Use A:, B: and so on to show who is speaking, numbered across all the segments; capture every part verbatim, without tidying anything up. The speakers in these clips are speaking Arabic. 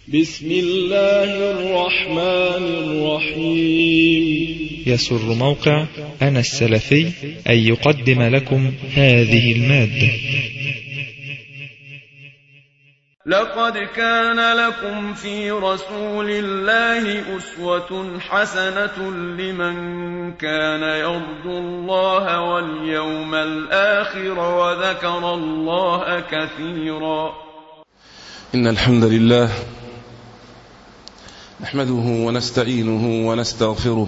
A: بسم الله الرحمن الرحيم.
B: يسر موقع أنا السلفي أن يقدم لكم هذه المادة.
C: لقد كان لكم في رسول الله أسوة حسنة لمن كان يرجو الله واليوم الآخر وذكر الله كثيرا.
D: إن الحمد لله نحمده ونستعينه ونستغفره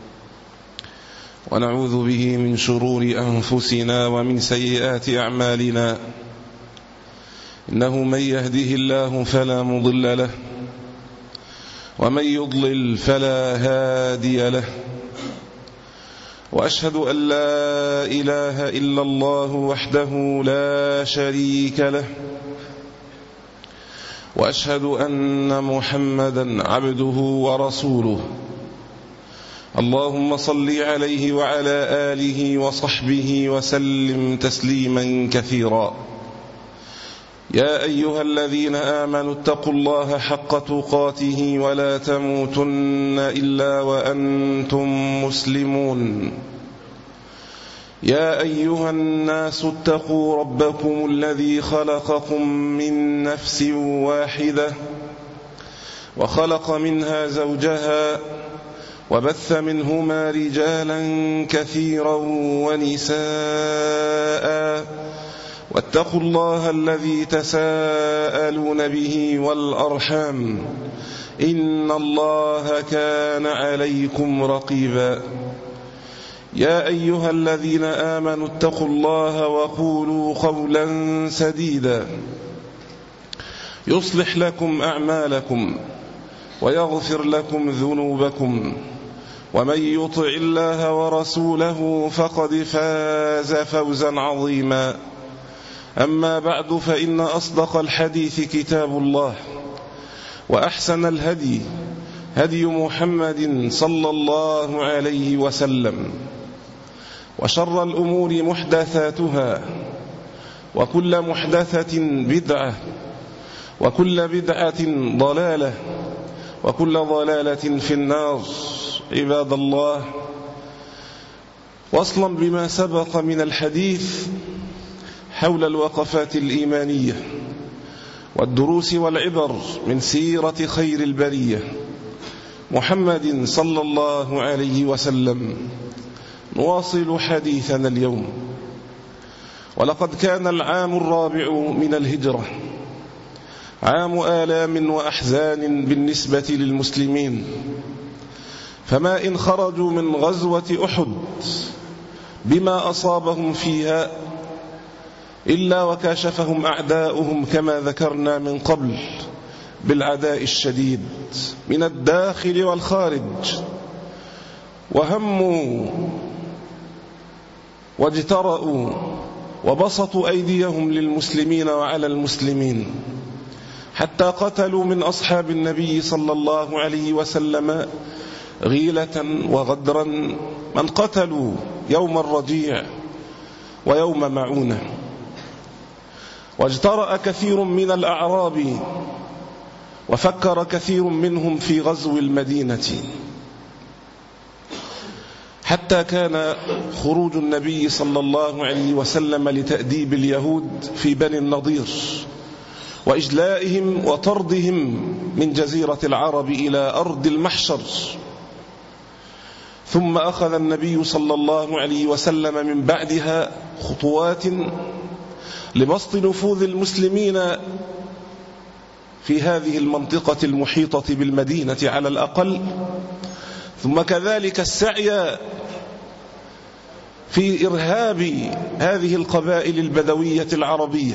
D: ونعوذ به من شرور أنفسنا ومن سيئات أعمالنا. إنه من يهده الله فلا مضل له ومن يضلل فلا هادي له، وأشهد أن لا إله إلا الله وحده لا شريك له، وأشهد أن محمدا عبده ورسوله. اللهم صل عليه وعلى آله وصحبه وسلم تسليما كثيرا. يا أيها الذين آمنوا اتقوا الله حق تقاته ولا تموتن إلا وأنتم مسلمون. يا أيها الناس اتقوا ربكم الذي خلقكم من نفس واحدة وخلق منها زوجها وبث منهما رجالا كثيرا ونساء، واتقوا الله الذي تساءلون به والأرحام إن الله كان عليكم رقيبا. يا أيها الذين آمنوا اتقوا الله وقولوا قولا سديدا يصلح لكم أعمالكم ويغفر لكم ذنوبكم، ومن يطع الله ورسوله فقد فاز فوزا عظيما. أما بعد، فإن أصدق الحديث كتاب الله، وأحسن الهدي هدي محمد صلى الله عليه وسلم، وشر الأمور محدثاتها، وكل محدثة بدعة، وكل بدعة ضلالة، وكل ضلالة في النار. عباد الله، وصلا بما سبق من الحديث حول الوقفات الإيمانية والدروس والعبر من سيرة خير البرية محمد صلى الله عليه وسلم، نواصل حديثنا اليوم. ولقد كان العام الرابع من الهجرة عام آلام وأحزان بالنسبة للمسلمين، فما إن خرجوا من غزوة أحد بما أصابهم فيها إلا وكاشفهم أعداؤهم كما ذكرنا من قبل بالعداء الشديد من الداخل والخارج، وهموا واجترأوا وبسطوا أيديهم للمسلمين وعلى المسلمين، حتى قتلوا من أصحاب النبي صلى الله عليه وسلم غيلة وغدرا من قتلوا يوم الرجيع ويوم معونة. واجترأ كثير من الأعراب وفكر كثير منهم في غزو المدينة، حتى كان خروج النبي صلى الله عليه وسلم لتأديب اليهود في بني النضير وإجلائهم وطردهم من جزيرة العرب إلى أرض المحشر. ثم أخذ النبي صلى الله عليه وسلم من بعدها خطوات لبسط نفوذ المسلمين في هذه المنطقة المحيطة بالمدينة على الأقل، ثم كذلك السعي في إرهاب هذه القبائل البدوية العربية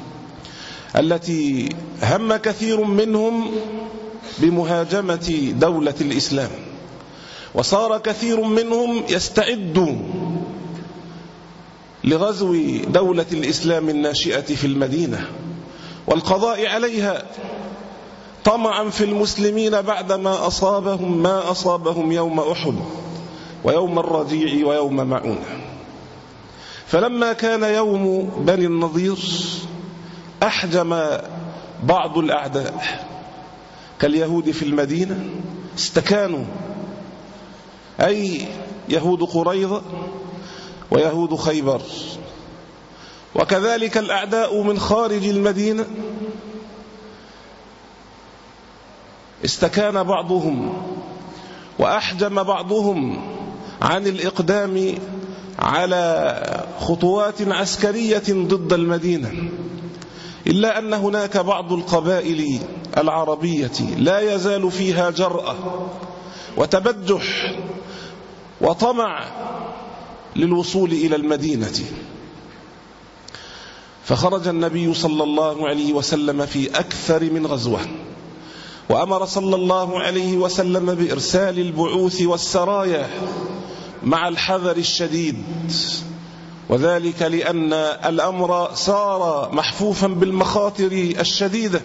D: التي هم كثير منهم بمهاجمة دولة الإسلام، وصار كثير منهم يستعد لغزو دولة الإسلام الناشئة في المدينة والقضاء عليها طمعا في المسلمين بعدما أصابهم ما أصابهم يوم أحد ويوم الرجيع ويوم معونة. فلما كان يوم بني النضير أحجم بعض الأعداء كاليهود في المدينة استكانوا، أي يهود قريظة ويهود خيبر. وكذلك الأعداء من خارج المدينة استكان بعضهم وأحجم بعضهم عن الإقدام على خطوات عسكرية ضد المدينة، إلا أن هناك بعض القبائل العربية لا يزال فيها جرأة وتبجح وطمع للوصول إلى المدينة. فخرج النبي صلى الله عليه وسلم في أكثر من غزوة، وأمر صلى الله عليه وسلم بإرسال البعوث والسرايا مع الحذر الشديد، وذلك لأن الأمر صار محفوفا بالمخاطر الشديدة.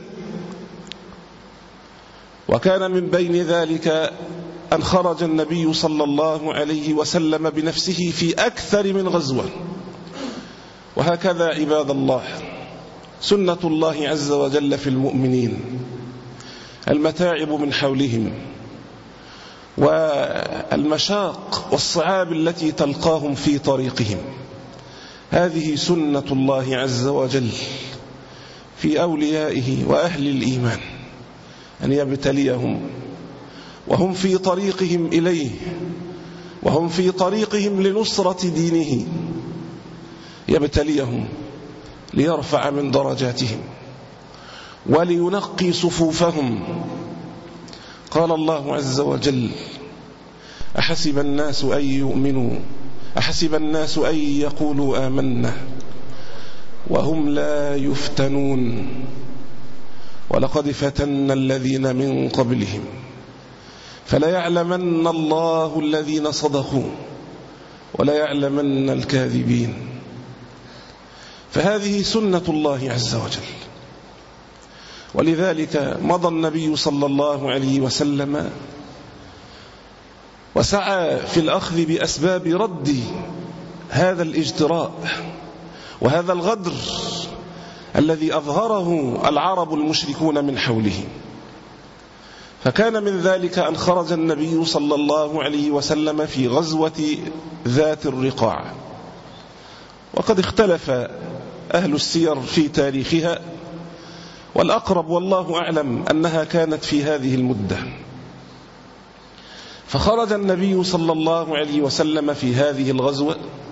D: وكان من بين ذلك أن خرج النبي صلى الله عليه وسلم بنفسه في أكثر من غزوة. وهكذا عباد الله سنة الله عز وجل في المؤمنين، المتاعب من حولهم والمشاق والصعاب التي تلقاهم في طريقهم، هذه سنة الله عز وجل في أوليائه وأهل الإيمان، أن يبتليهم وهم في طريقهم إليه، وهم في طريقهم لنصرة دينه، يبتليهم ليرفع من درجاتهم ولينقي صفوفهم. قال الله عز وجل: أحسب الناس أن يؤمنوا أحسب الناس أن يقولوا آمنا وهم لا يفتنون ولقد فتنا الذين من قبلهم فليعلمن الله الذين صدقوا وليعلمن الكاذبين. فهذه سنة الله عز وجل، ولذلك مضى النبي صلى الله عليه وسلم وسعى في الأخذ بأسباب رد هذا الاجتراء وهذا الغدر الذي أظهره العرب المشركون من حوله. فكان من ذلك أن خرج النبي صلى الله عليه وسلم في غزوة ذات الرقاع، وقد اختلف أهل السير في تاريخها، والأقرب والله أعلم أنها كانت في هذه المدة. فخرج النبي صلى الله عليه وسلم في هذه الغزوة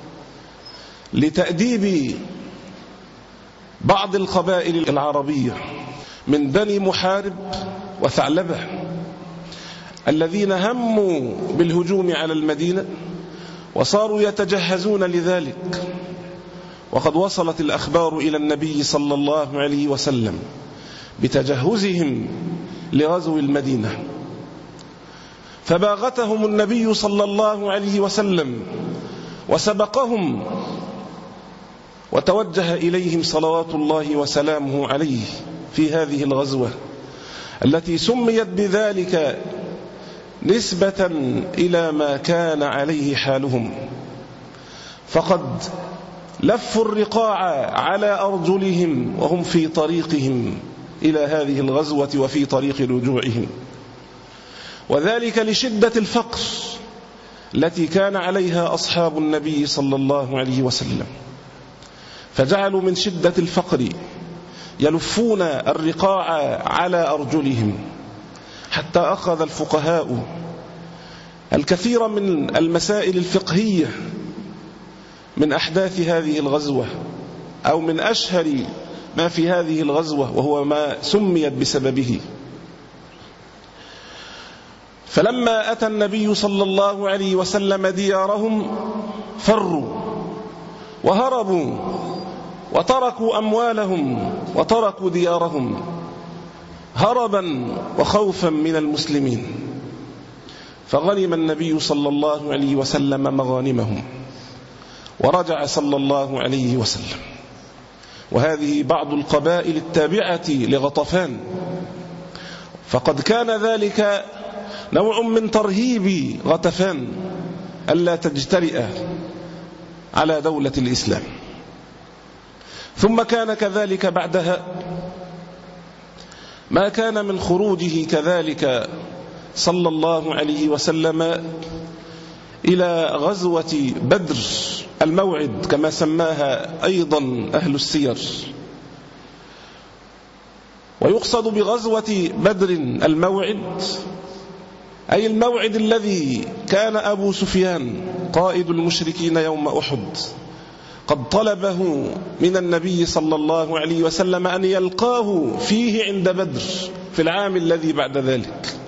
D: لتأديب بعض القبائل العربية من بني محارب وثعلبة الذين هموا بالهجوم على المدينة وصاروا يتجهزون لذلك. وقد وصلت الأخبار إلى النبي صلى الله عليه وسلم بتجهزهم لغزو المدينة، فباغتهم النبي صلى الله عليه وسلم وسبقهم وتوجه إليهم صلوات الله وسلامه عليه في هذه الغزوة التي سميت بذلك نسبة إلى ما كان عليه حالهم. فقد لفوا الرقاع على أرجلهم وهم في طريقهم إلى هذه الغزوة وفي طريق رجوعهم، وذلك لشدة الفقر التي كان عليها أصحاب النبي صلى الله عليه وسلم، فجعلوا من شدة الفقر يلفون الرقاع على أرجلهم، حتى أخذ الفقهاء الكثير من المسائل الفقهية من أحداث هذه الغزوة، أو من أشهر ما في هذه الغزوة وهو ما سميت بسببه. فلما أتى النبي صلى الله عليه وسلم ديارهم فروا وهربوا وتركوا أموالهم وتركوا ديارهم هربا وخوفا من المسلمين. فغنم النبي صلى الله عليه وسلم مغانمهم ورجع صلى الله عليه وسلم. وهذه بعض القبائل التابعة لغطفان، فقد كان ذلك نوع من ترهيب غطفان ألا تجترئ على دولة الإسلام. ثم كان كذلك بعدها ما كان من خروجه كذلك صلى الله عليه وسلم إلى غزوة بدر الموعد كما سماها أيضا أهل السير. ويقصد بغزوة بدر الموعد أي الموعد الذي كان أبو سفيان قائد المشركين يوم أحد قد طلبه من النبي صلى الله عليه وسلم أن يلقاه فيه عند بدر في العام الذي بعد ذلك.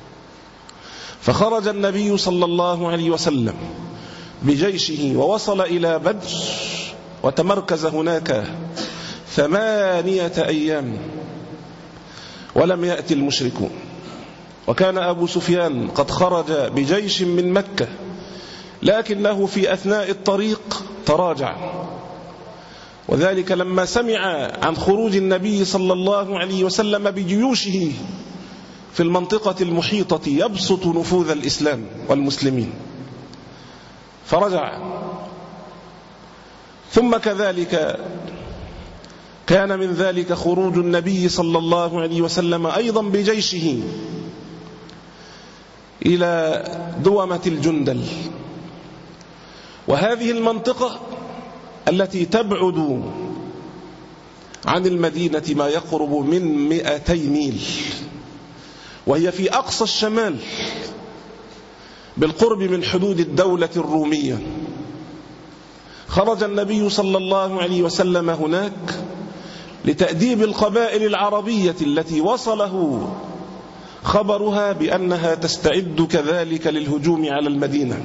D: فخرج النبي صلى الله عليه وسلم بجيشه ووصل إلى بدر وتمركز هناك ثمانية أيام ولم يأتي المشركون. وكان أبو سفيان قد خرج بجيش من مكة لكنه في أثناء الطريق تراجع، وذلك لما سمع عن خروج النبي صلى الله عليه وسلم بجيوشه في المنطقة المحيطة يبسط نفوذ الإسلام والمسلمين فرجع. ثم كذلك كان من ذلك خروج النبي صلى الله عليه وسلم أيضا بجيشه إلى دومة الجندل، وهذه المنطقة التي تبعد عن المدينة ما يقرب من مئتي ميل، وهي في أقصى الشمال بالقرب من حدود الدولة الرومية. خرج النبي صلى الله عليه وسلم هناك لتأديب القبائل العربية التي وصله خبرها بأنها تستعد كذلك للهجوم على المدينة.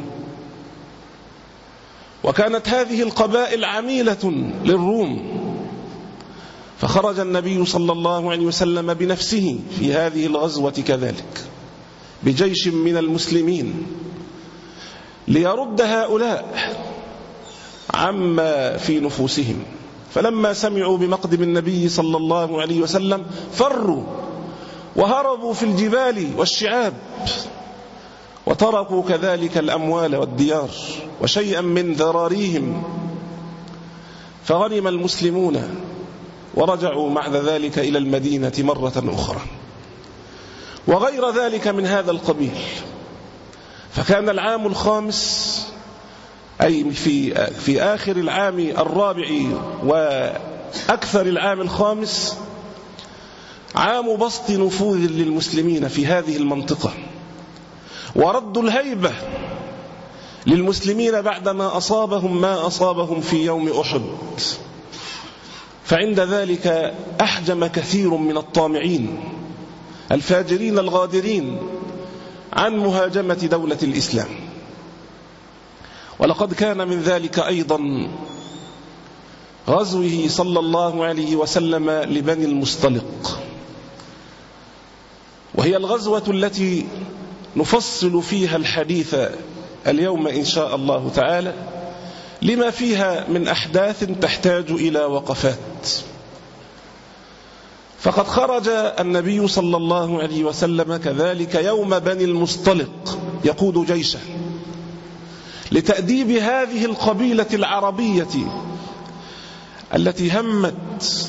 D: وكانت هذه القبائل عميلة للروم، فخرج النبي صلى الله عليه وسلم بنفسه في هذه الغزوة كذلك بجيش من المسلمين ليرد هؤلاء عما في نفوسهم. فلما سمعوا بمقدم النبي صلى الله عليه وسلم فروا وهربوا في الجبال والشعاب، وتركوا كذلك الأموال والديار وشيئا من ذراريهم، فغنم المسلمون ورجعوا بعد ذلك إلى المدينة مرة أخرى. وغير ذلك من هذا القبيل. فكان العام الخامس أي في في آخر العام الرابع وأكثر العام الخامس عام بسط نفوذ للمسلمين في هذه المنطقة، ورد الهيبة للمسلمين بعدما أصابهم ما أصابهم في يوم أحد. فعند ذلك أحجم كثير من الطامعين الفاجرين الغادرين عن مهاجمة دولة الإسلام. ولقد كان من ذلك أيضا غزوه صلى الله عليه وسلم لبني المصطلق، وهي الغزوة التي نفصل فيها الحديث اليوم إن شاء الله تعالى لما فيها من أحداث تحتاج إلى وقفات. فقد خرج النبي صلى الله عليه وسلم كذلك يوم بني المصطلق يقود جيشه لتأديب هذه القبيلة العربية التي همت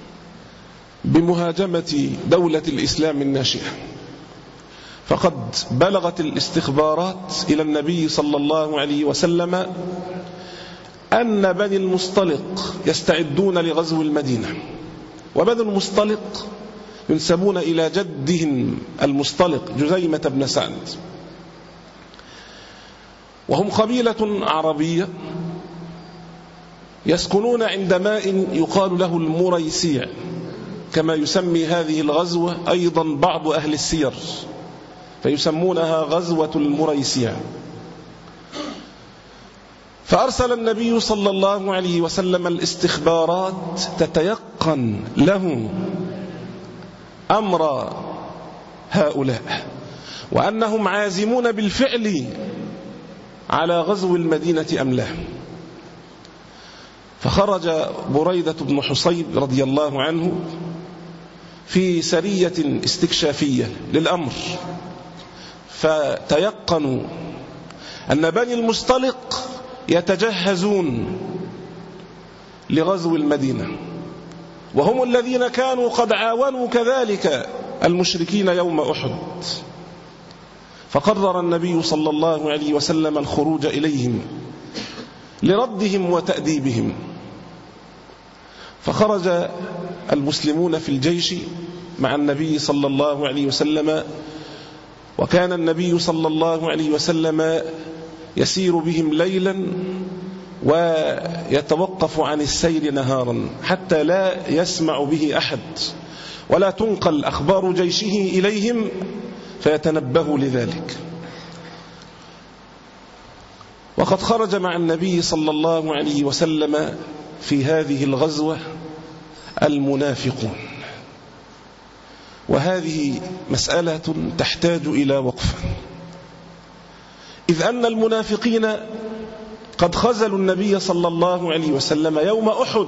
D: بمهاجمة دولة الإسلام الناشئة. فقد بلغت الاستخبارات إلى النبي صلى الله عليه وسلم أن بني المصطلق يستعدون لغزو المدينة، وبني المصطلق ينسبون إلى جدهم المصطلق جزيمة بن سعد، وهم قبيلة عربية يسكنون عند ماء يقال له المريسيع، كما يسمي هذه الغزوة أيضا بعض أهل السير فيسمونها غزوة المريسيع. فأرسل النبي صلى الله عليه وسلم الاستخبارات تتيقن له أمر هؤلاء وأنهم عازمون بالفعل على غزو المدينة أم لا. فخرج بريدة بن حصيب رضي الله عنه في سرية استكشافية للأمر، فتيقنوا أن بني المصطلق يتجهزون لغزو المدينة، وهم الذين كانوا قد عاونوا كذلك المشركين يوم أحد. فقرر النبي صلى الله عليه وسلم الخروج إليهم لردهم وتأديبهم. فخرج المسلمون في الجيش مع النبي صلى الله عليه وسلم، وكان النبي صلى الله عليه وسلم يسير بهم ليلا ويتوقف عن السير نهارا حتى لا يسمع به أحد ولا تنقل أخبار جيشه إليهم فيتنبهوا لذلك. وقد خرج مع النبي صلى الله عليه وسلم في هذه الغزوة المنافقون، وهذه مسألة تحتاج إلى وقفة، إذ أن المنافقين قد خذلوا النبي صلى الله عليه وسلم يوم أحد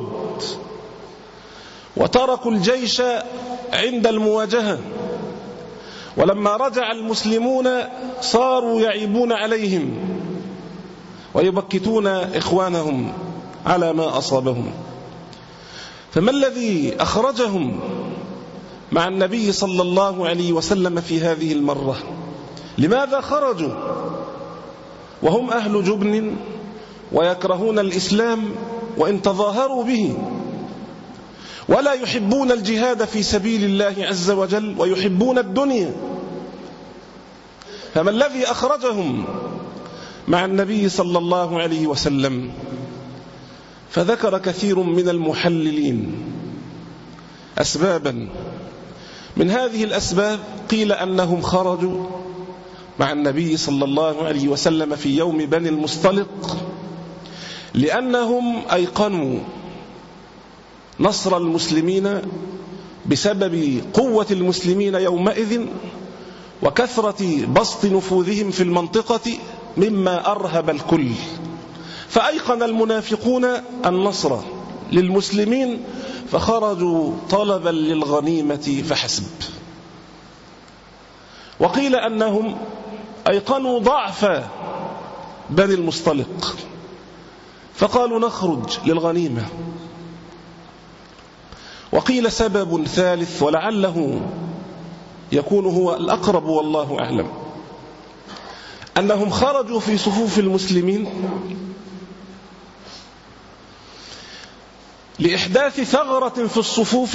D: وتركوا الجيش عند المواجهة، ولما رجع المسلمون صاروا يعيبون عليهم ويبكتون إخوانهم على ما أصابهم. فما الذي أخرجهم مع النبي صلى الله عليه وسلم في هذه المرة؟ لماذا خرجوا وهم أهل جبن ويكرهون الإسلام وإن تظاهروا به، ولا يحبون الجهاد في سبيل الله عز وجل ويحبون الدنيا؟ فما الذي أخرجهم مع النبي صلى الله عليه وسلم؟ فذكر كثير من المحللين أسبابا. من هذه الأسباب قيل أنهم خرجوا مع النبي صلى الله عليه وسلم في يوم بني المصطلق لأنهم أيقنوا نصر المسلمين بسبب قوة المسلمين يومئذ وكثرة بسط نفوذهم في المنطقة مما أرهب الكل، فأيقن المنافقون النصر للمسلمين فخرجوا طلبا للغنيمة فحسب. وقيل أنهم أيقنوا ضعف بني المصطلق فقالوا نخرج للغنيمة. وقيل سبب ثالث ولعله يكون هو الأقرب والله أعلم، أنهم خرجوا في صفوف المسلمين لإحداث ثغرة في الصفوف،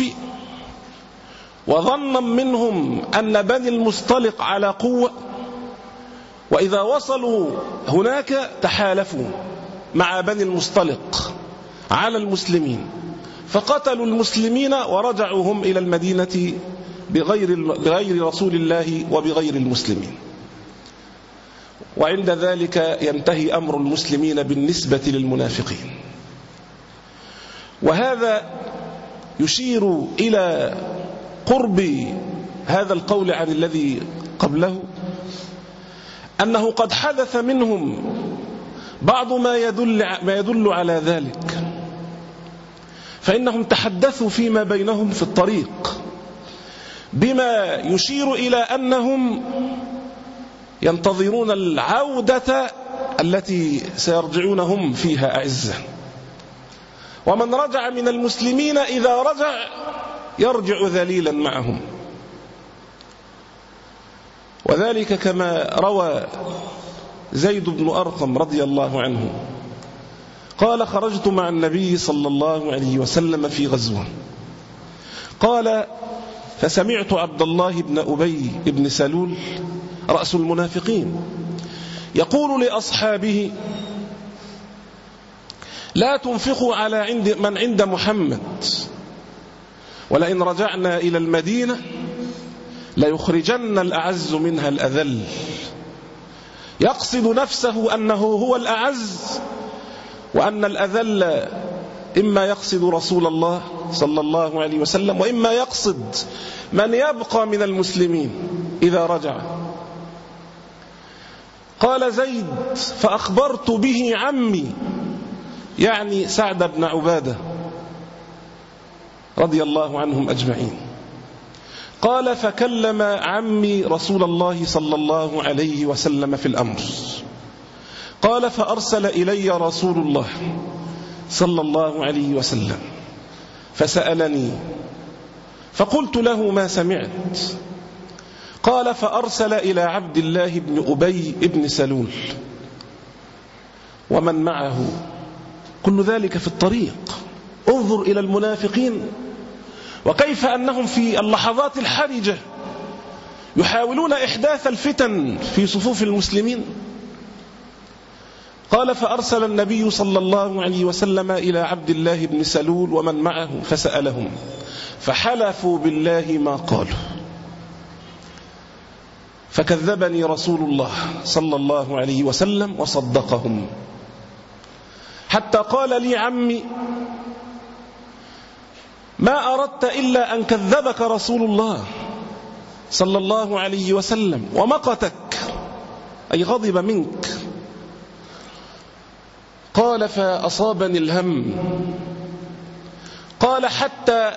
D: وظنا منهم أن بني المصطلق على قوة، وإذا وصلوا هناك تحالفوا مع بني المصطلق على المسلمين فقتلوا المسلمين ورجعوا هم إلى المدينة بغير, بغير رسول الله وبغير المسلمين. وعند ذلك ينتهي أمر المسلمين بالنسبة للمنافقين. وهذا يشير إلى قرب هذا القول عن الذي قبله، أنه قد حدث منهم بعض ما يدل, ما يدل على ذلك، فإنهم تحدثوا فيما بينهم في الطريق بما يشير إلى أنهم ينتظرون العودة التي سيرجعون هم فيها أعزة، ومن رجع من المسلمين إذا رجع يرجع ذليلا معهم. وذلك كما روى زيد بن أرقم رضي الله عنه قال خرجت مع النبي صلى الله عليه وسلم في غزوة، قال فسمعت عبد الله بن أبي بن سلول رأس المنافقين يقول لأصحابه لا تنفقوا على عند من عند محمد، ولئن رجعنا إلى المدينة ليخرجن الأعز منها الأذل. يقصد نفسه أنه هو الأعز، وأن الأذل إما يقصد رسول الله صلى الله عليه وسلم وإما يقصد من يبقى من المسلمين إذا رجع. قال زيد فأخبرت به عمي، يعني سعد بن عبادة رضي الله عنهم أجمعين. قال فكلم عمي رسول الله صلى الله عليه وسلم في الأمر، قال فأرسل إلي رسول الله صلى الله عليه وسلم فسألني فقلت له ما سمعت. قال فأرسل إلى عبد الله بن أبي بن سلول ومن معه، كل ذلك في الطريق. انظر إلى المنافقين وكيف أنهم في اللحظات الحرجة يحاولون إحداث الفتن في صفوف المسلمين. قال فأرسل النبي صلى الله عليه وسلم إلى عبد الله بن سلول ومن معه فسألهم فحلفوا بالله ما قالوا، فكذبني رسول الله صلى الله عليه وسلم وصدقهم، حتى قال لي عمي ما أردت إلا أن كذبك رسول الله صلى الله عليه وسلم ومقتك، أي غضب منك. قال فأصابني الهم. قال حتى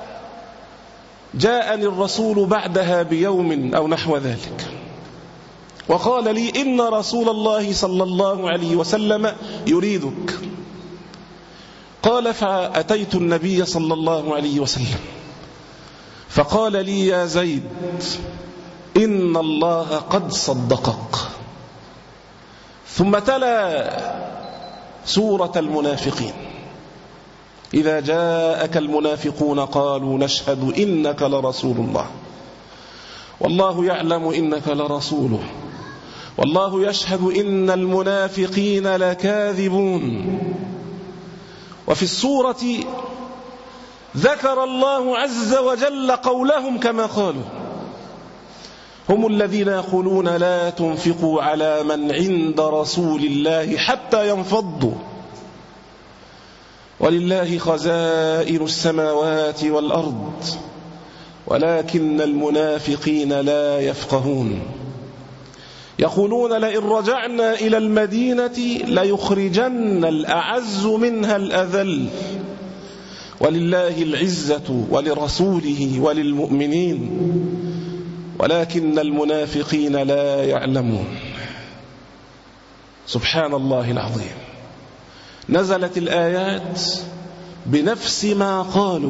D: جاءني الرسول بعدها بيوم أو نحو ذلك وقال لي إن رسول الله صلى الله عليه وسلم يريدك. قال فأتيت النبي صلى الله عليه وسلم فقال لي يا زيد إن الله قد صدقك. ثم تلا سورة المنافقين: إذا جاءك المنافقون قالوا نشهد إنك لرسول الله والله يعلم إنك لرسوله والله يشهد إن المنافقين لكاذبون. وفي السورة ذكر الله عز وجل قولهم كما قالوا: هم الذين يقولون لا تنفقوا على من عند رسول الله حتى ينفضوا ولله خزائن السماوات والأرض ولكن المنافقين لا يفقهون. يقولون لئن رجعنا إلى المدينة ليخرجن الأعز منها الأذل ولله العزة ولرسوله وللمؤمنين ولكن المنافقين لا يعلمون. سبحان الله العظيم. نزلت الآيات بنفس ما قالوا،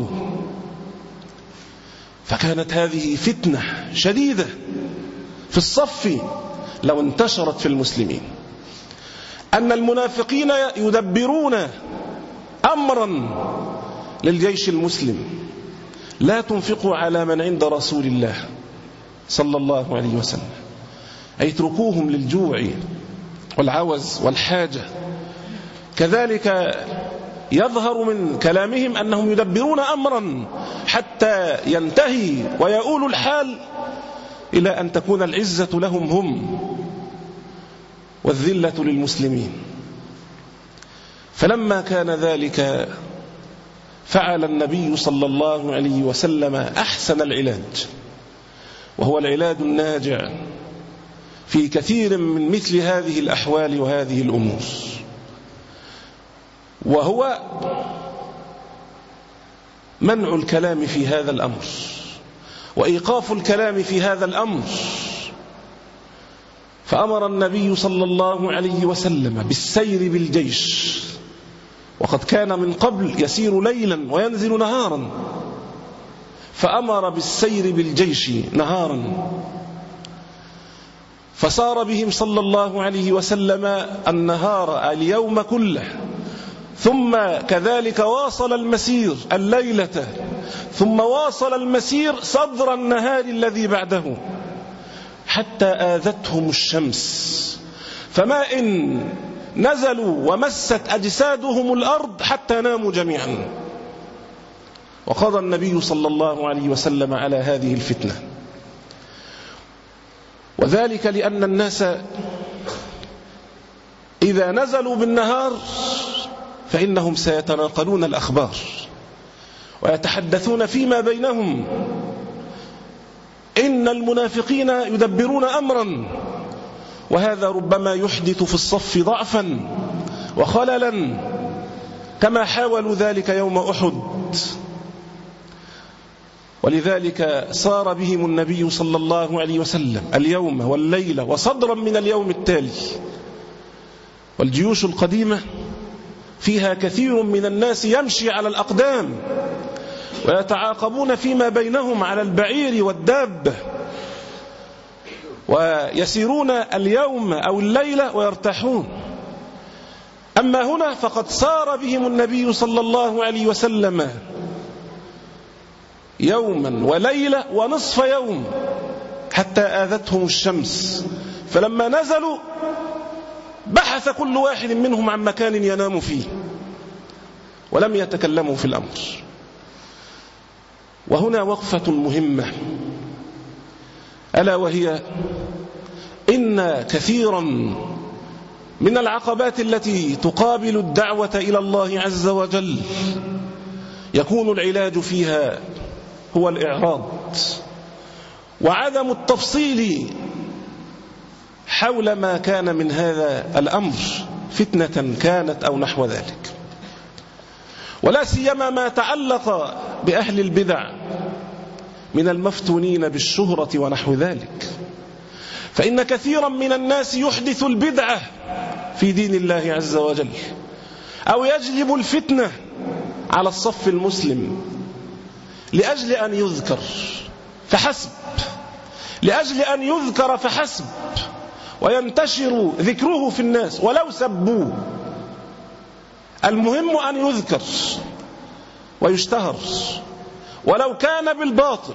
D: فكانت هذه فتنة شديدة في الصف لو انتشرت في المسلمين، أن المنافقين يدبرون أمرا للجيش المسلم: لا تنفقوا على من عند رسول الله صلى الله عليه وسلم، أي اتركوهم للجوع والعوز والحاجة. كذلك يظهر من كلامهم أنهم يدبرون أمرا حتى ينتهي ويؤول الحال إلى أن تكون العزة لهم هم والذلة للمسلمين. فلما كان ذلك فعل النبي صلى الله عليه وسلم أحسن العلاج، وهو العلاج الناجع في كثير من مثل هذه الأحوال وهذه الأمور، وهو منع الكلام في هذا الأمر وإيقاف الكلام في هذا الأمر. فأمر النبي صلى الله عليه وسلم بالسير بالجيش، وقد كان من قبل يسير ليلا وينزل نهارا، فأمر بالسير بالجيش نهارا، فسار بهم صلى الله عليه وسلم النهار اليوم كله، ثم كذلك واصل المسير الليلة، ثم واصل المسير صدر النهار الذي بعده، حتى آذتهم الشمس، فما إن نزلوا ومست أجسادهم الأرض حتى ناموا جميعا. وقضى النبي صلى الله عليه وسلم على هذه الفتنة، وذلك لأن الناس إذا نزلوا بالنهار فإنهم سيتناقلون الأخبار ويتحدثون فيما بينهم. إن المنافقين يدبرون أمرا، وهذا ربما يحدث في الصف ضعفا وخللا، كما حاولوا ذلك يوم أحد. ولذلك صار بهم النبي صلى الله عليه وسلم اليوم والليلة وصدرا من اليوم التالي. والجيوش القديمة فيها كثير من الناس يمشي على الأقدام ويتعاقبون فيما بينهم على البعير والدابة، ويسيرون اليوم أو الليلة ويرتاحون. أما هنا فقد سار بهم النبي صلى الله عليه وسلم يوما وليلة ونصف يوم حتى آذتهم الشمس، فلما نزلوا بحث كل واحد منهم عن مكان ينام فيه ولم يتكلموا في الأمر. وهنا وقفة مهمة، ألا وهي إن كثيرا من العقبات التي تقابل الدعوة إلى الله عز وجل يكون العلاج فيها هو الإعراض وعدم التفصيل حول ما كان من هذا الأمر، فتنة كانت أو نحو ذلك، ولا سيما ما تعلق بأهل البدع من المفتونين بالشهرة ونحو ذلك. فإن كثيرا من الناس يحدث البدعة في دين الله عز وجل أو يجلب الفتنة على الصف المسلم لأجل أن يذكر فحسب، لأجل أن يذكر فحسب وينتشر ذكره في الناس ولو سبوه، المهم أن يذكر ويشتهر ولو كان بالباطل.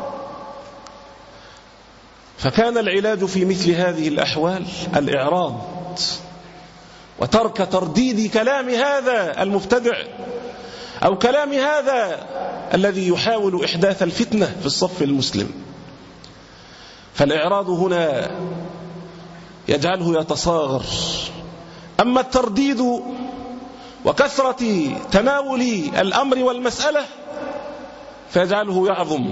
D: فكان العلاج في مثل هذه الأحوال الإعراض وترك ترديد كلام هذا المبتدع أو كلام هذا الذي يحاول إحداث الفتنة في الصف المسلم. فالإعراض هنا يجعله يتصاغر، أما الترديد وكثرة تناول الأمر والمسألة فيجعله يعظم.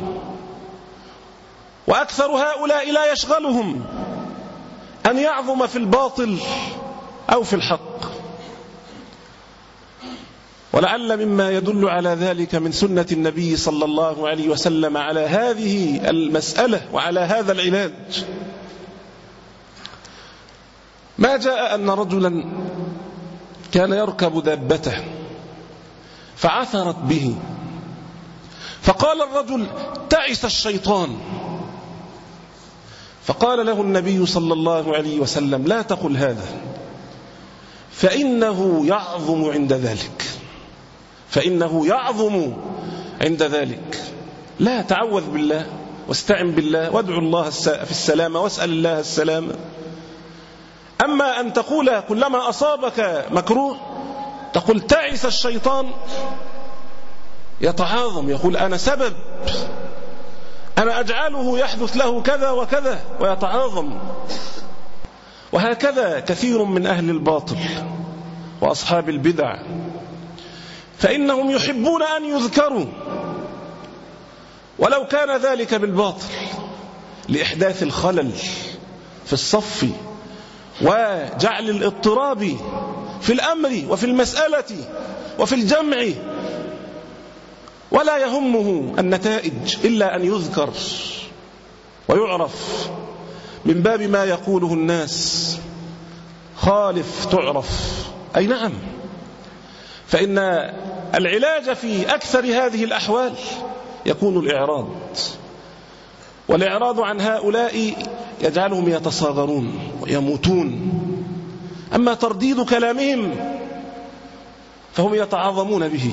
D: وأكثر هؤلاء لا يشغلهم أن يعظم في الباطل أو في الحق. ولعل مما يدل على ذلك من سنة النبي صلى الله عليه وسلم على هذه المسألة وعلى هذا العلاج ما جاء أن رجلا كان يركب دابته فعثرت به، فقال الرجل: تعس الشيطان. فقال له النبي صلى الله عليه وسلم: لا تقل هذا، فإنه يعظم عند ذلك، فإنه يعظم عند ذلك. لا، تعوذ بالله واستعن بالله وادعو الله في السلامة واسأل الله السلامة. أما أن تقول كلما أصابك مكروه تقول تعس الشيطان، يتعاظم، يقول أنا سبب، أنا أجعله يحدث له كذا وكذا، ويتعاظم. وهكذا كثير من أهل الباطل وأصحاب البدع، فإنهم يحبون أن يذكروا ولو كان ذلك بالباطل لإحداث الخلل في الصف وجعل الاضطراب في الأمر وفي المسألة وفي الجمع، ولا يهمه النتائج إلا أن يذكر ويعرف من باب ما يقوله الناس: خالف تعرف. أي نعم، فإن العلاج في أكثر هذه الأحوال يكون الإعراض، والإعراض عن هؤلاء يجعلهم يتصاغرون ويموتون. أما ترديد كلامهم فهم يتعاظمون به.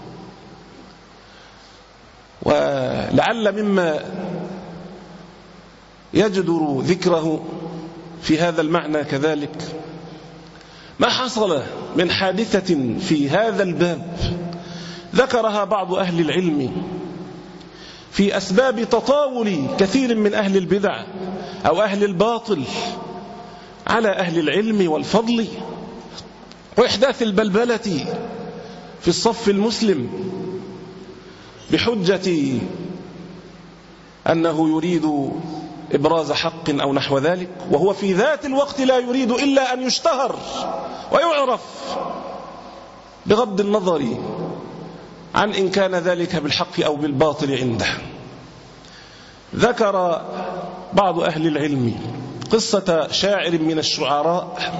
D: ولعل مما يجدر ذكره في هذا المعنى كذلك ما حصل من حادثة في هذا الباب ذكرها بعض أهل العلم في أسباب تطاول كثير من أهل البدع أو أهل الباطل على أهل العلم والفضل، وإحداث البلبلة في الصف المسلم بحجة أنه يريد إبراز حق أو نحو ذلك، وهو في ذات الوقت لا يريد إلا أن يشتهر ويعرف بغض النظر عن إن كان ذلك بالحق أو بالباطل عنده. ذكر بعض أهل العلم قصة شاعر من الشعراء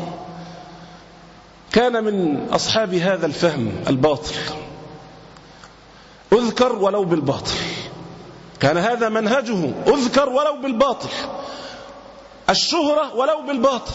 D: كان من أصحاب هذا الفهم الباطل، أذكر ولو بالباطل، كان هذا منهجه، أذكر ولو بالباطل، الشهرة ولو بالباطل.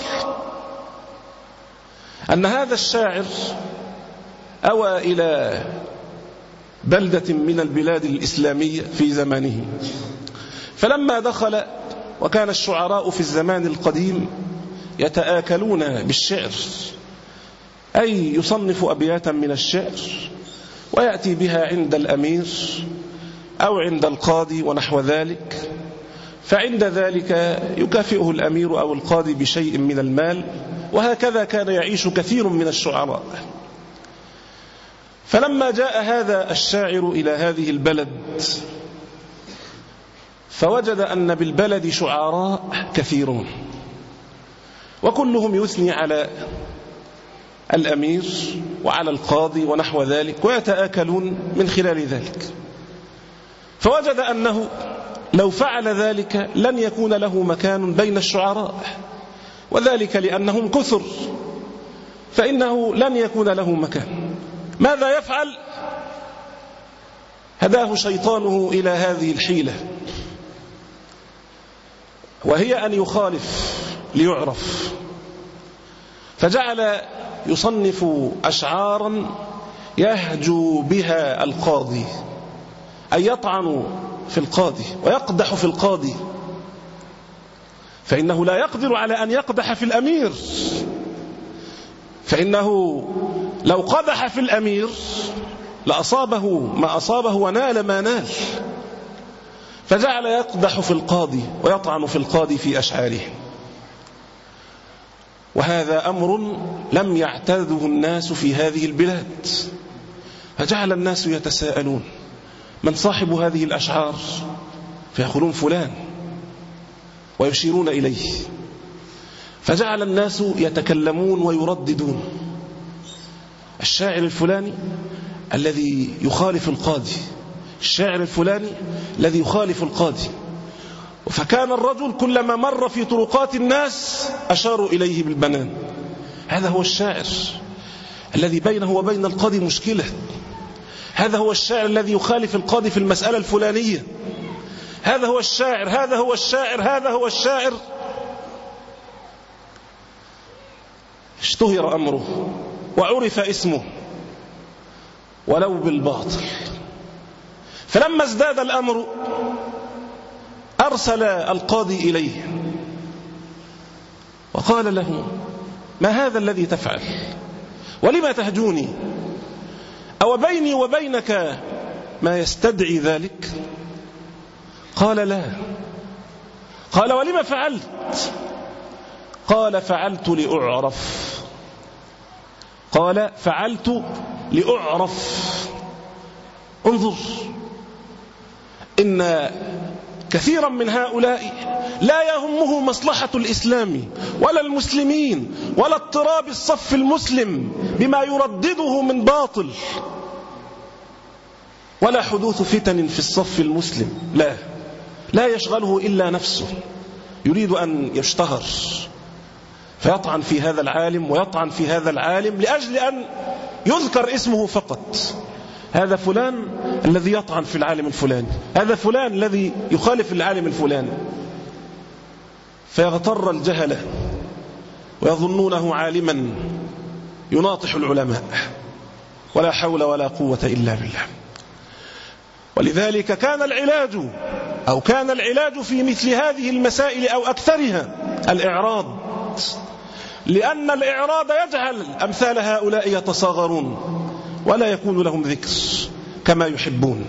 D: أن هذا الشاعر أوى إلى بلدة من البلاد الإسلامية في زمانه، فلما دخل، وكان الشعراء في الزمان القديم يتآكلون بالشعر، أي يصنف أبياتا من الشعر ويأتي بها عند الأمير أو عند القاضي ونحو ذلك، فعند ذلك يكافئه الأمير أو القاضي بشيء من المال، وهكذا كان يعيش كثير من الشعراء. فلما جاء هذا الشاعر إلى هذه البلد فوجد أن بالبلد شعراء كثيرون، وكلهم يثني على الأمير وعلى القاضي ونحو ذلك، ويتآكلون من خلال ذلك. فوجد أنه لو فعل ذلك لن يكون له مكان بين الشعراء، وذلك لأنهم كثر، فإنه لن يكون له مكان. ماذا يفعل؟ هداه شيطانه إلى هذه الحيلة، وهي أن يخالف ليعرف، فجعل يصنف أشعارا يهجو بها القاضي، أي يطعن في القاضي ويقدح في القاضي، فإنه لا يقدر على أن يقدح في الأمير، فإنه لو قدح في الأمير لأصابه ما أصابه ونال ما نال، فجعل يقدح في القاضي ويطعن في القاضي في أشعاره. وهذا أمر لم يعتاده الناس في هذه البلاد، فجعل الناس يتساءلون من صاحب هذه الأشعار، فيقولون فلان ويشيرون إليه، فجعل الناس يتكلمون ويرددون الشاعر الفلاني الذي يخالف القاضي، الشاعر الفلاني الذي يخالف القاضي. فكان الرجل كلما مر في طرقات الناس أشاروا إليه بالبنان، هذا هو الشاعر الذي بينه وبين القاضي مشكلة، هذا هو الشاعر الذي يخالف القاضي في المسألة الفلانية، هذا هو الشاعر، هذا هو الشاعر، هذا هو الشاعر. اشتهر أمره وعرف اسمه ولو بالباطل. فلما ازداد الأمر أرسل القاضي إليه وقال له ما هذا الذي تفعل، ولما تهجوني، أو بيني وبينك ما يستدعي ذلك؟ قال لا. قال ولما فعلت؟ قال فعلت لأعرف. قال فعلت لأعرف. انظر، إن كثيرا من هؤلاء لا يهمه مصلحة الإسلام ولا المسلمين ولا اضطراب الصف المسلم بما يردده من باطل، ولا حدوث فتن في الصف المسلم، لا لا يشغله إلا نفسه، يريد أن يشتهر فيطعن في هذا العالم ويطعن في هذا العالم لأجل أن يذكر اسمه فقط. هذا فلان الذي يطعن في العالم الفلاني، هذا فلان الذي يخالف العالم الفلاني، فيغتر الجهلة ويظنونه عالما يناطح العلماء، ولا حول ولا قوة إلا بالله. ولذلك كان العلاج أو كان العلاج في مثل هذه المسائل أو أكثرها الإعراض، لأن الإعراض يجعل أمثال هؤلاء يتصاغرون ولا يكون لهم ذكر كما يحبون.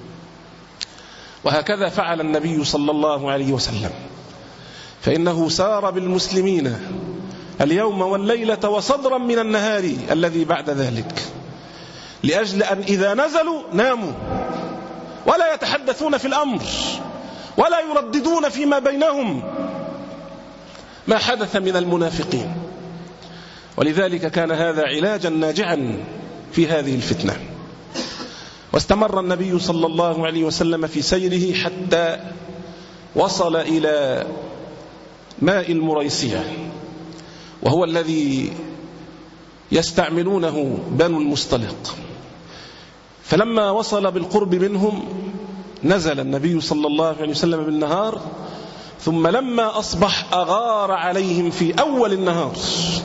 D: وهكذا فعل النبي صلى الله عليه وسلم، فإنه سار بالمسلمين اليوم والليلة وصدرا من النهار الذي بعد ذلك، لأجل أن إذا نزلوا ناموا ولا يتحدثون في الأمر ولا يرددون فيما بينهم ما حدث من المنافقين. ولذلك كان هذا علاجا ناجعا في هذه الفتنة. واستمر النبي صلى الله عليه وسلم في سيره حتى وصل إلى ماء المريسية، وهو الذي يستعملونه بنو المصطلق. فلما وصل بالقرب منهم نزل النبي صلى الله عليه وسلم بالنهار، ثم لما أصبح أغار عليهم في أول النهار.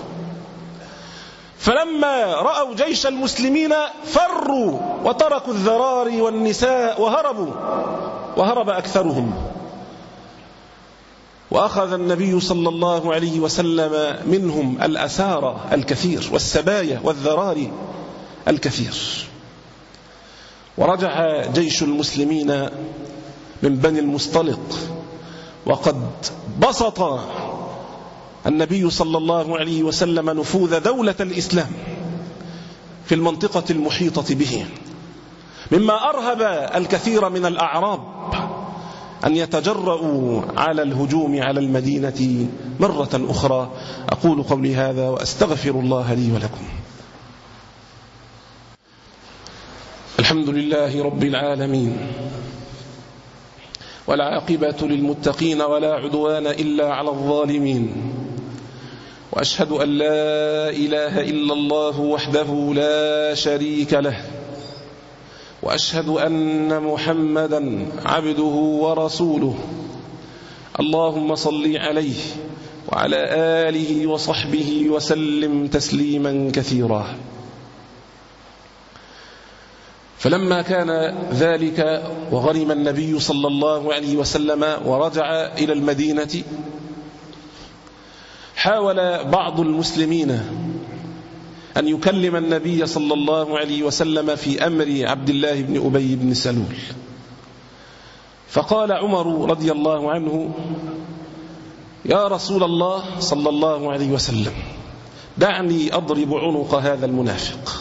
D: فلما رأوا جيش المسلمين فروا وتركوا الذراري والنساء وهربوا، وهرب أكثرهم. وأخذ النبي صلى الله عليه وسلم منهم الأسارى الكثير والسبايا والذراري الكثير. ورجع جيش المسلمين من بني المصطلق، وقد بسط النبي صلى الله عليه وسلم نفوذ دولة الإسلام في المنطقة المحيطة به، مما أرهب الكثير من الأعراب أن يتجرؤوا على الهجوم على المدينة مرة أخرى. أقول قولي هذا وأستغفر الله لي ولكم. الحمد لله رب العالمين، والعاقبة للمتقين ولا عدوان إلا على الظالمين، وأشهد أن لا إله إلا الله وحده لا شريك له، وأشهد أن محمدا عبده ورسوله. اللهم صل عليه وعلى آله وصحبه وسلم تسليما كثيرا. فلما كان ذلك وغرم النبي صلى الله عليه وسلم ورجع إلى المدينة، حاول بعض المسلمين أن يكلم النبي صلى الله عليه وسلم في أمر عبد الله بن أبي بن سلول. فقال عمر رضي الله عنه: يا رسول الله صلى الله عليه وسلم، دعني أضرب عنق هذا المنافق،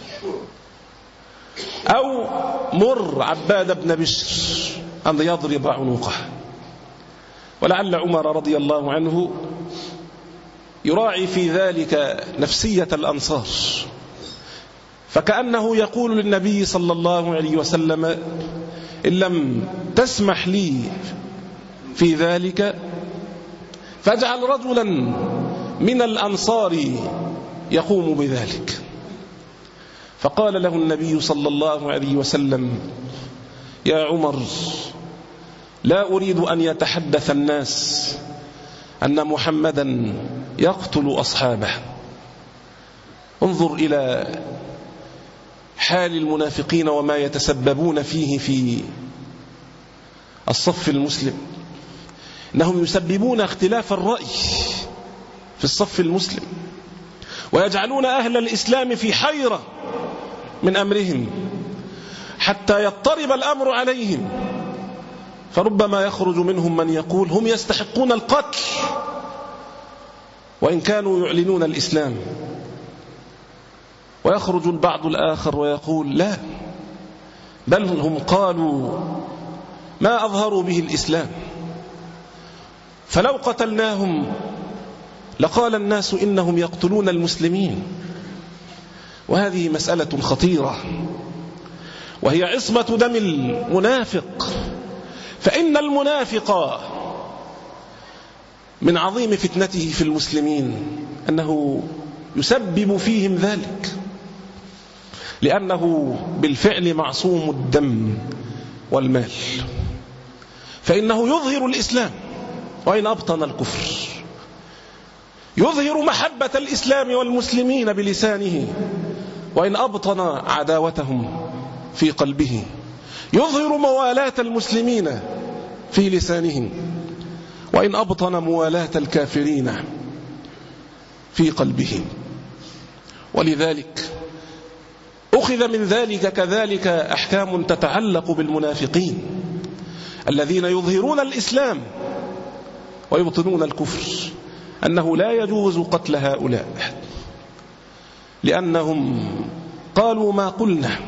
D: أو مر عباد بن بشر أن يضرب عنقه. ولعل عمر رضي الله عنه يراعي في ذلك نفسية الأنصار، فكأنه يقول للنبي صلى الله عليه وسلم: إن لم تسمح لي في ذلك فاجعل رجلا من الأنصار يقوم بذلك. فقال له النبي صلى الله عليه وسلم: يا عمر، لا أريد أن يتحدث الناس أن محمدا يقتل أصحابه. انظر إلى حال المنافقين وما يتسببون فيه في الصف المسلم، إنهم يسببون اختلاف الرأي في الصف المسلم، ويجعلون أهل الإسلام في حيرة من أمرهم حتى يضطرب الأمر عليهم. فربما يخرج منهم من يقول: هم يستحقون القتل وإن كانوا يعلنون الإسلام. ويخرج البعض الآخر ويقول: لا، بل هم قالوا ما أظهروا به الإسلام، فلو قتلناهم لقال الناس إنهم يقتلون المسلمين. وهذه مسألة خطيرة، وهي عصمة دم المنافق. فإن المنافق من عظيم فتنته في المسلمين أنه يسبب فيهم ذلك، لأنه بالفعل معصوم الدم والمال، فإنه يظهر الإسلام وإن أبطن الكفر، يظهر محبة الإسلام والمسلمين بلسانه وإن أبطن عداوتهم في قلبه، يظهر موالاة المسلمين في لسانه وإن أبطن موالاة الكافرين في قلبه. ولذلك أخذ من ذلك كذلك أحكام تتعلق بالمنافقين الذين يظهرون الإسلام ويبطنون الكفر، أنه لا يجوز قتل هؤلاء، لأنهم قالوا ما قلنا.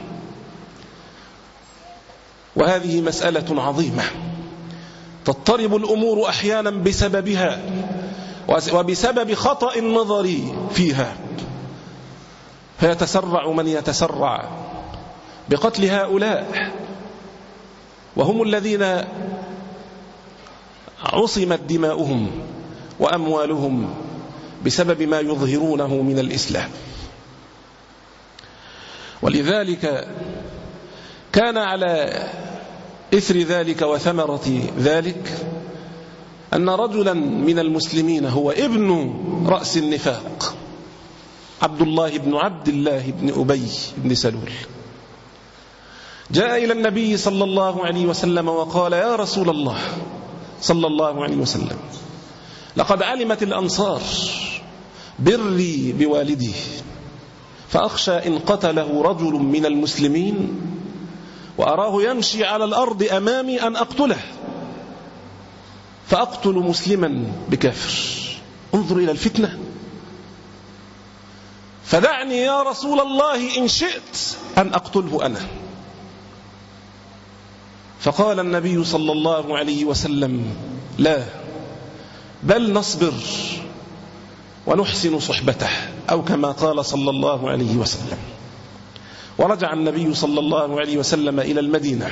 D: وهذه مسألة عظيمة تضطرب الأمور أحيانا بسببها وبسبب خطأ النظر فيها، فيتسرع من يتسرع بقتل هؤلاء، وهم الذين عصمت دماؤهم وأموالهم بسبب ما يظهرونه من الإسلام. ولذلك كان على إثر ذلك وثمرة ذلك أن رجلا من المسلمين هو ابن رأس النفاق عبد الله بن عبد الله بن أبي بن سلول جاء إلى النبي صلى الله عليه وسلم وقال: يا رسول الله صلى الله عليه وسلم، لقد علمت الأنصار بري بوالدي، فأخشى إن قتله رجل من المسلمين وأراه يمشي على الأرض أمامي أن أقتله، فأقتل مسلما بكافر. انظر إلى الفتنة. فدعني يا رسول الله إن شئت أن أقتله أنا. فقال النبي صلى الله عليه وسلم: لا، بل نصبر ونحسن صحبته، أو كما قال صلى الله عليه وسلم. ورجع النبي صلى الله عليه وسلم إلى المدينة،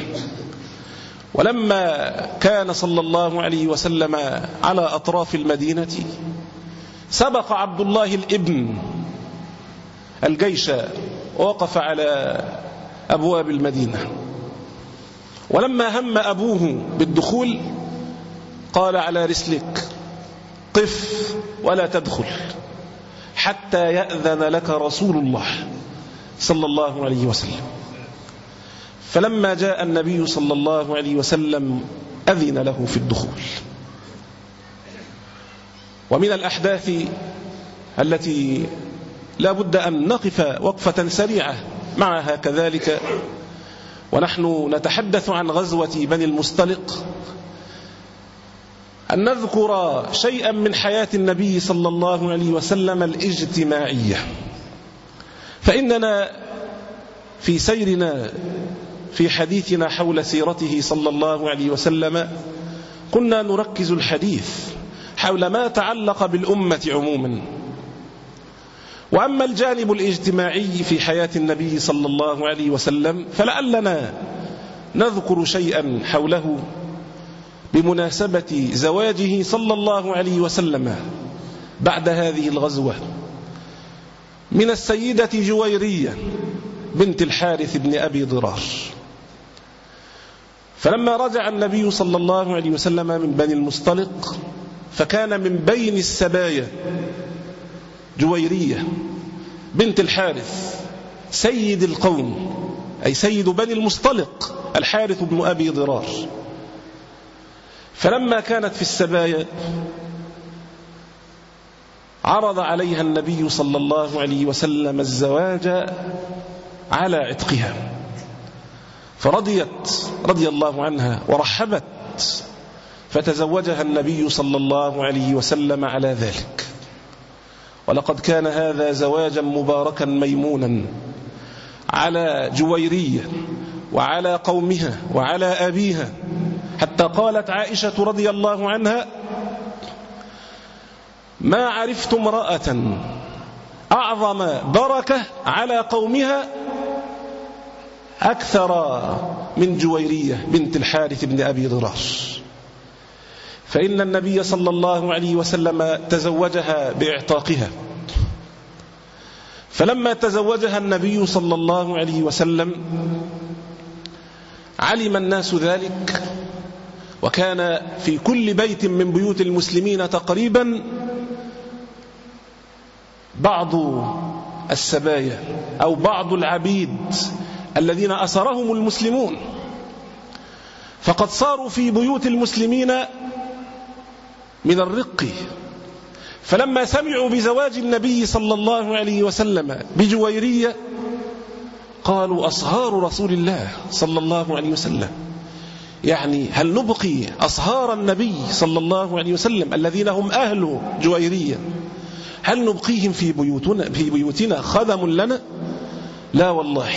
D: ولما كان صلى الله عليه وسلم على أطراف المدينة سبق عبد الله الابن الجيش ووقف على أبواب المدينة، ولما هم أبوه بالدخول قال: على رسلك، قف ولا تدخل حتى يأذن لك رسول الله صلى الله عليه وسلم. فلما جاء النبي صلى الله عليه وسلم أذن له في الدخول. ومن الأحداث التي لا بد أن نقف وقفة سريعة معها كذلك ونحن نتحدث عن غزوة بني المصطلق، أن نذكر شيئا من حياة النبي صلى الله عليه وسلم الاجتماعية. فإننا في سيرنا في حديثنا حول سيرته صلى الله عليه وسلم كنا نركز الحديث حول ما تعلق بالأمة عموما، وأما الجانب الاجتماعي في حياة النبي صلى الله عليه وسلم فلعلنا نذكر شيئا حوله بمناسبة زواجه صلى الله عليه وسلم بعد هذه الغزوة من السيدة جويرية بنت الحارث بن أبي ضرار. فلما رجع النبي صلى الله عليه وسلم من بني المصطلق فكان من بين السبايا جويرية بنت الحارث سيد القوم، أي سيد بني المصطلق الحارث بن أبي ضرار. فلما كانت في السبايا عرض عليها النبي صلى الله عليه وسلم الزواج على عتقها، فرضيت رضي الله عنها ورحبت، فتزوجها النبي صلى الله عليه وسلم على ذلك. ولقد كان هذا زواجا مباركا ميمونا على جويرية وعلى قومها وعلى أبيها، حتى قالت عائشة رضي الله عنها: ما عرفت امرأة أعظم بركة على قومها أكثر من جويرية بنت الحارث بن أبي ضرار. فإن النبي صلى الله عليه وسلم تزوجها بإعتاقها. فلما تزوجها النبي صلى الله عليه وسلم علم الناس ذلك، وكان في كل بيت من بيوت المسلمين تقريبا بعض السبايا أو بعض العبيد الذين أسرهم المسلمون، فقد صاروا في بيوت المسلمين من الرق. فلما سمعوا بزواج النبي صلى الله عليه وسلم بجويرية قالوا: أصهار رسول الله صلى الله عليه وسلم، يعني هل نبقي أصهار النبي صلى الله عليه وسلم الذين هم أهل جويرية، هل نبقيهم في بيوتنا, في بيوتنا خدم لنا؟ لا والله.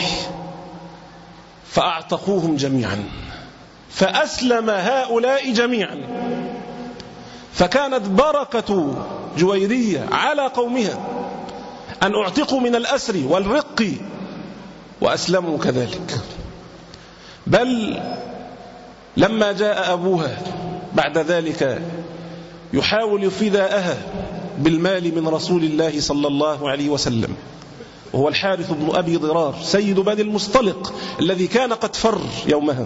D: فأعتقوهم جميعا، فأسلم هؤلاء جميعا. فكانت بركة جويرية على قومها أن أعتقوا من الأسر والرق وأسلموا كذلك. بل لما جاء أبوها بعد ذلك يحاول فداءها بالمال من رسول الله صلى الله عليه وسلم، وهو الحارث بن أبي ضرار سيد بني المصطلق الذي كان قد فر يومها،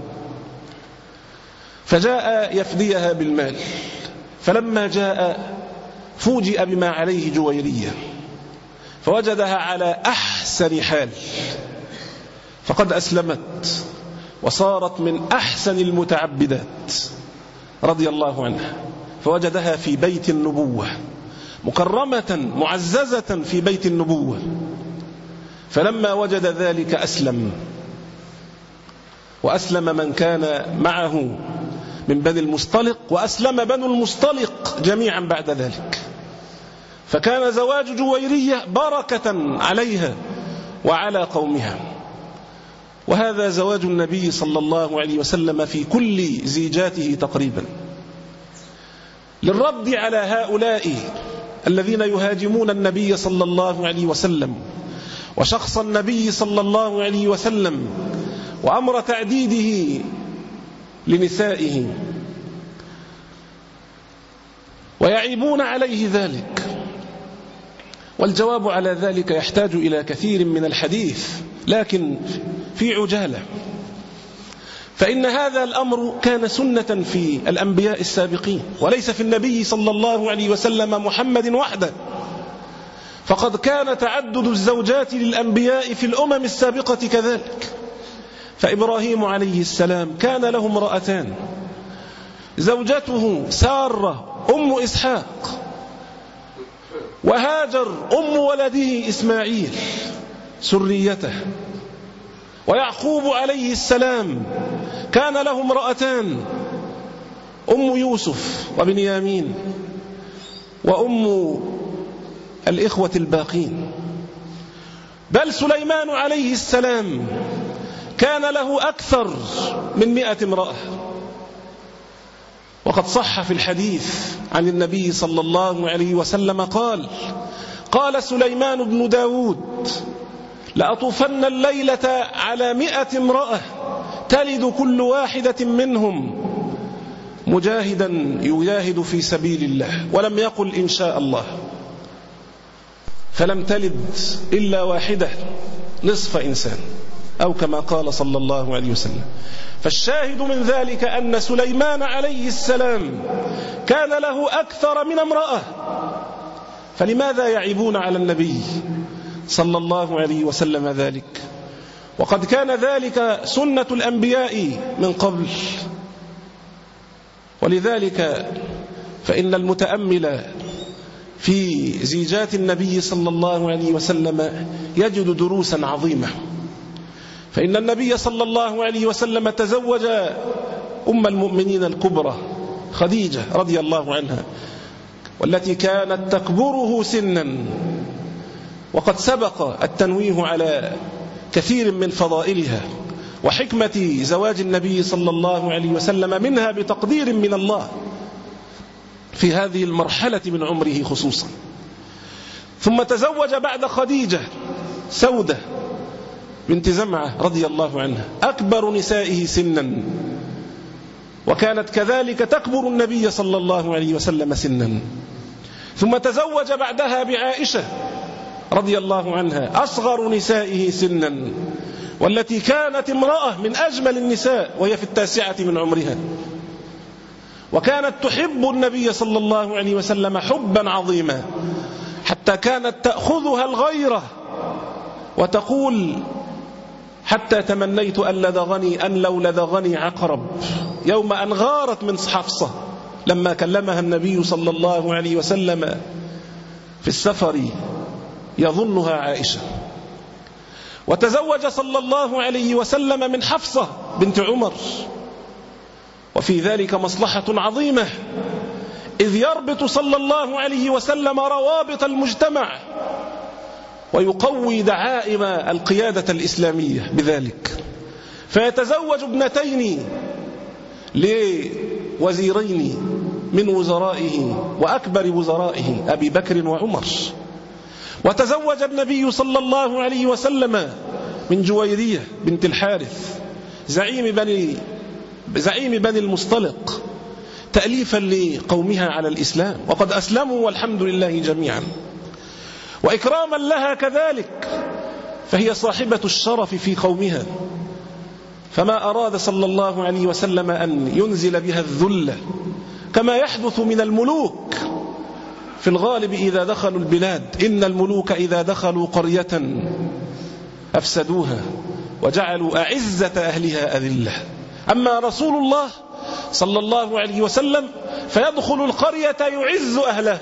D: فجاء يفديها بالمال. فلما جاء فوجئ بما عليه جويرية، فوجدها على أحسن حال، فقد أسلمت وصارت من أحسن المتعبدات رضي الله عنها، فوجدها في بيت النبوة مكرمة معززة في بيت النبوة. فلما وجد ذلك أسلم، وأسلم من كان معه من بني المصطلق، وأسلم بنو المصطلق جميعا بعد ذلك. فكان زواج جويرية بركة عليها وعلى قومها. وهذا زواج النبي صلى الله عليه وسلم في كل زيجاته تقريبا، للرد على هؤلاء الذين يهاجمون النبي صلى الله عليه وسلم وشخص النبي صلى الله عليه وسلم وأمر تعديده لنسائه، ويعيبون عليه ذلك. والجواب على ذلك يحتاج إلى كثير من الحديث، لكن في عجالة. فإن هذا الأمر كان سنة في الأنبياء السابقين، وليس في النبي صلى الله عليه وسلم محمد وحده، فقد كان تعدد الزوجات للأنبياء في الأمم السابقة كذلك. فإبراهيم عليه السلام كان له امرأتان، زوجته سارة أم إسحاق، وهاجر أم ولده إسماعيل سريته. ويعقوب عليه السلام كان له امرأتان، أم يوسف وبنيامين، وأم الإخوة الباقين. بل سليمان عليه السلام كان له أكثر من مئة امرأة. وقد صح في الحديث عن النبي صلى الله عليه وسلم قال: قال سليمان بن داود: لأطوفن الليلة على مئة امرأة تلد كل واحدة منهم مجاهدا يجاهد في سبيل الله. ولم يقل إن شاء الله، فلم تلد إلا واحدة نصف إنسان، أو كما قال صلى الله عليه وسلم. فالشاهد من ذلك أن سليمان عليه السلام كان له أكثر من امرأة، فلماذا يعيبون على النبي صلى الله عليه وسلم ذلك؟ وقد كان ذلك سنة الأنبياء من قبل. ولذلك فإن المتأمل في زيجات النبي صلى الله عليه وسلم يجد دروسا عظيمة. فإن النبي صلى الله عليه وسلم تزوج أم المؤمنين الكبرى خديجة رضي الله عنها، والتي كانت تكبره سنا. وقد سبق التنويه على كثير من فضائلها وحكمة زواج النبي صلى الله عليه وسلم منها بتقدير من الله في هذه المرحلة من عمره خصوصا. ثم تزوج بعد خديجة سودة بنت زمعة رضي الله عنها، أكبر نسائه سنا، وكانت كذلك تكبر النبي صلى الله عليه وسلم سنا. ثم تزوج بعدها بعائشة رضي الله عنها، أصغر نسائه سنا، والتي كانت امرأة من أجمل النساء وهي في التاسعة من عمرها، وكانت تحب النبي صلى الله عليه وسلم حبا عظيما، حتى كانت تأخذها الغيرة وتقول: حتى تمنيت أن لدغني أن لو لدغني عقرب، يوم أن غارت من حفصة لما كلمها النبي صلى الله عليه وسلم في السفر يظنها عائشة. وتزوج صلى الله عليه وسلم من حفصة بنت عمر، وفي ذلك مصلحة عظيمة، إذ يربط صلى الله عليه وسلم روابط المجتمع ويقوي دعائم القيادة الإسلامية بذلك. فيتزوج ابنتين لوزيرين من وزرائه وأكبر وزرائه أبي بكر وعمر. وتزوج النبي صلى الله عليه وسلم من جويرية بنت الحارث زعيم بني زعيم بني المصطلق، تأليفا لقومها على الإسلام، وقد أسلموا والحمد لله جميعا. وإكراما لها كذلك فهي صاحبة الشرف في قومها، فما أراد صلى الله عليه وسلم أن ينزل بها الذل كما يحدث من الملوك في الغالب إذا دخلوا البلاد. إن الملوك إذا دخلوا قرية أفسدوها وجعلوا أعزة أهلها أذلة. أما رسول الله صلى الله عليه وسلم فيدخل القرية يعز أهلها.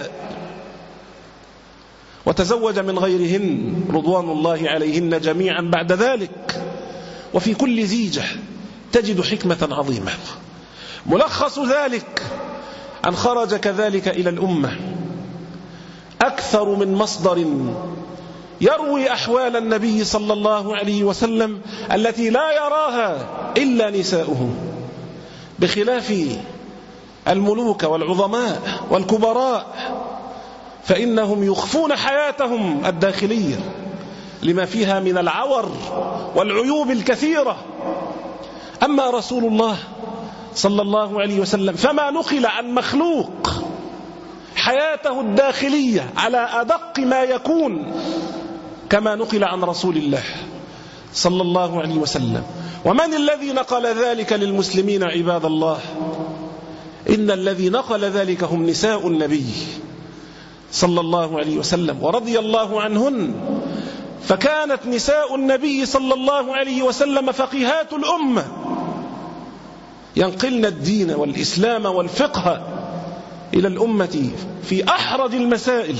D: وتزوج من غيرهن رضوان الله عليهن جميعا بعد ذلك. وفي كل زيجة تجد حكمة عظيمة. ملخص ذلك أن خرج كذلك إلى الأمة أكثر من مصدر يروي أحوال النبي صلى الله عليه وسلم التي لا يراها إلا نساؤه، بخلاف الملوك والعظماء والكبراء فإنهم يخفون حياتهم الداخلية لما فيها من العور والعيوب الكثيرة. أما رسول الله صلى الله عليه وسلم فما نقل عن مخلوق حياته الداخلية على أدق ما يكون كما نقل عن رسول الله صلى الله عليه وسلم. ومن الذي نقل ذلك للمسلمين عباد الله؟ إن الذي نقل ذلك هم نساء النبي صلى الله عليه وسلم ورضي الله عنهن. فكانت نساء النبي صلى الله عليه وسلم فقيهات الأمة، ينقلن الدين والإسلام والفقه إلى الأمة في أحرج المسائل.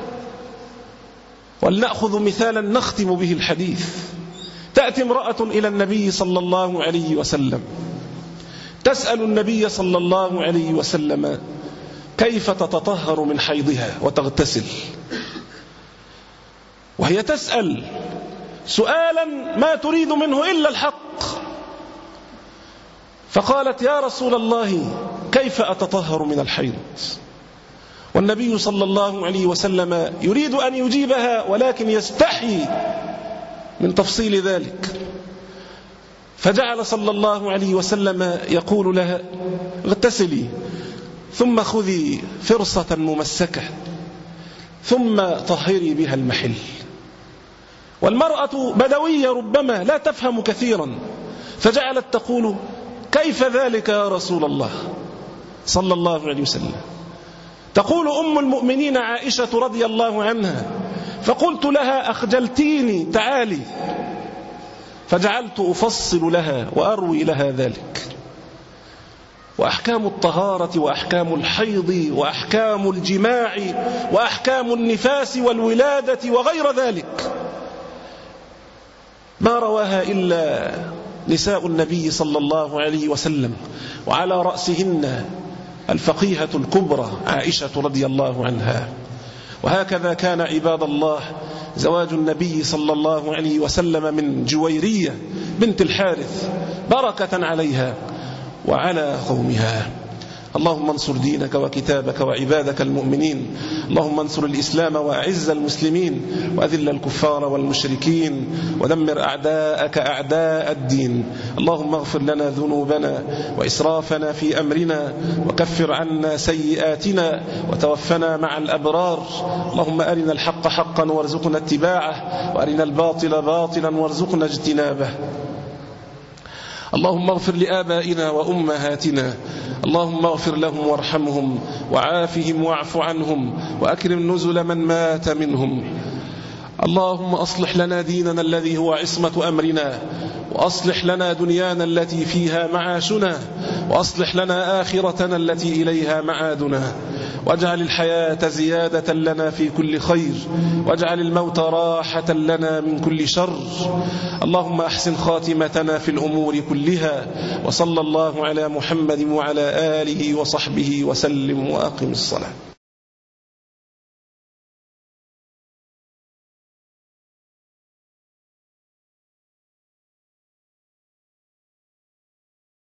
D: ولنأخذ مثالا نختم به الحديث. تأتي امرأة إلى النبي صلى الله عليه وسلم تسأل النبي صلى الله عليه وسلم كيف تتطهر من حيضها وتغتسل، وهي تسأل سؤالا ما تريد منه إلا الحق. فقالت يا رسول الله كيف أتطهر من الحيض؟ والنبي صلى الله عليه وسلم يريد أن يجيبها ولكن يستحي من تفصيل ذلك، فجعل صلى الله عليه وسلم يقول لها اغتسلي ثم خذي فرصة ممسكة ثم طهري بها المحل. والمرأة بدوية ربما لا تفهم كثيرا، فجعلت تقول كيف ذلك يا رسول الله صلى الله عليه وسلم؟ تقول أم المؤمنين عائشة رضي الله عنها فقلت لها أخجلتيني تعالي، فجعلت أفصل لها وأروي لها ذلك، وأحكام الطهارة وأحكام الحيض وأحكام الجماع وأحكام النفاس والولادة وغير ذلك ما رواها إلا نساء النبي صلى الله عليه وسلم، وعلى رأسهن الفقيهة الكبرى عائشة رضي الله عنها. وهكذا كان عباد الله زواج النبي صلى الله عليه وسلم من جويرية بنت الحارث بركة عليها وعلى قومها. اللهم انصر دينك وكتابك وعبادك المؤمنين، اللهم انصر الإسلام وأعز المسلمين وأذل الكفار والمشركين ودمر أعداءك أعداء الدين. اللهم اغفر لنا ذنوبنا وإسرافنا في أمرنا وكفر عنا سيئاتنا وتوفنا مع الأبرار. اللهم أرنا الحق حقا وارزقنا اتباعه وأرنا الباطل باطلا وارزقنا اجتنابه. اللهم اغفر لآبائنا وأمهاتنا، اللهم اغفر لهم وارحمهم وعافهم واعف عنهم وأكرم نزل من مات منهم. اللهم أصلح لنا ديننا الذي هو عصمة أمرنا، وأصلح لنا دنيانا التي فيها معاشنا، وأصلح لنا آخرتنا التي إليها معادنا، واجعل الحياة زيادة لنا في كل خير، واجعل الموت راحة لنا من كل شر. اللهم أحسن خاتمتنا في الأمور كلها، وصلى الله على محمد وعلى آله وصحبه وسلم، وأقم الصلاة.